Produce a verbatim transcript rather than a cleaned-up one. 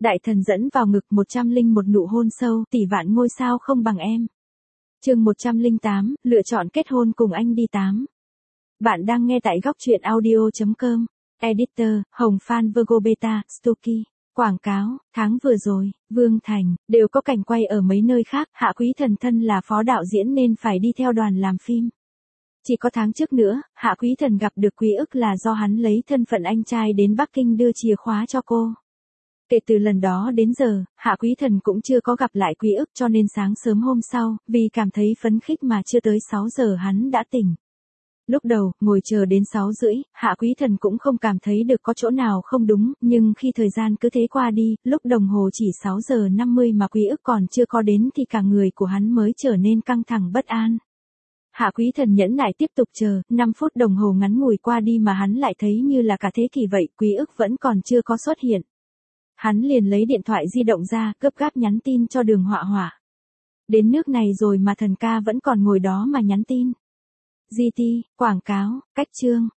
Đại thần dẫn vào ngực một trăm linh một nụ hôn sâu, tỷ vạn ngôi sao không bằng em. Chương một trăm lẻ tám, lựa chọn kết hôn cùng anh đi tám. Bạn đang nghe tại góc truyện audio chấm com. Editor, Hồng Phan Virgo Beta, Stoky. Quảng cáo, tháng vừa rồi, Vương Thành, đều có cảnh quay ở mấy nơi khác, Hạ Quý Thần thân là phó đạo diễn nên phải đi theo đoàn làm phim. Chỉ có tháng trước nữa, Hạ Quý Thần gặp được Quý ức là do hắn lấy thân phận anh trai đến Bắc Kinh đưa chìa khóa cho cô. Kể từ lần đó đến giờ, Hạ Quý Thần cũng chưa có gặp lại Quý ức cho nên sáng sớm hôm sau, vì cảm thấy phấn khích mà chưa tới sáu giờ hắn đã tỉnh. Lúc đầu, ngồi chờ đến sáu rưỡi, Hạ Quý Thần cũng không cảm thấy được có chỗ nào không đúng, nhưng khi thời gian cứ thế qua đi, lúc đồng hồ chỉ sáu giờ năm mươi mà Quý ức còn chưa có đến thì cả người của hắn mới trở nên căng thẳng bất an. Hạ Quý Thần nhẫn nại tiếp tục chờ, năm phút đồng hồ ngắn ngủi qua đi mà hắn lại thấy như là cả thế kỷ vậy, Quý ức vẫn còn chưa có xuất hiện. Hắn liền lấy điện thoại di động ra, gấp gáp nhắn tin cho Đường Họa Họa. Đến nước này rồi mà thần ca vẫn còn ngồi đó mà nhắn tin. giê tê, quảng cáo, cách chương,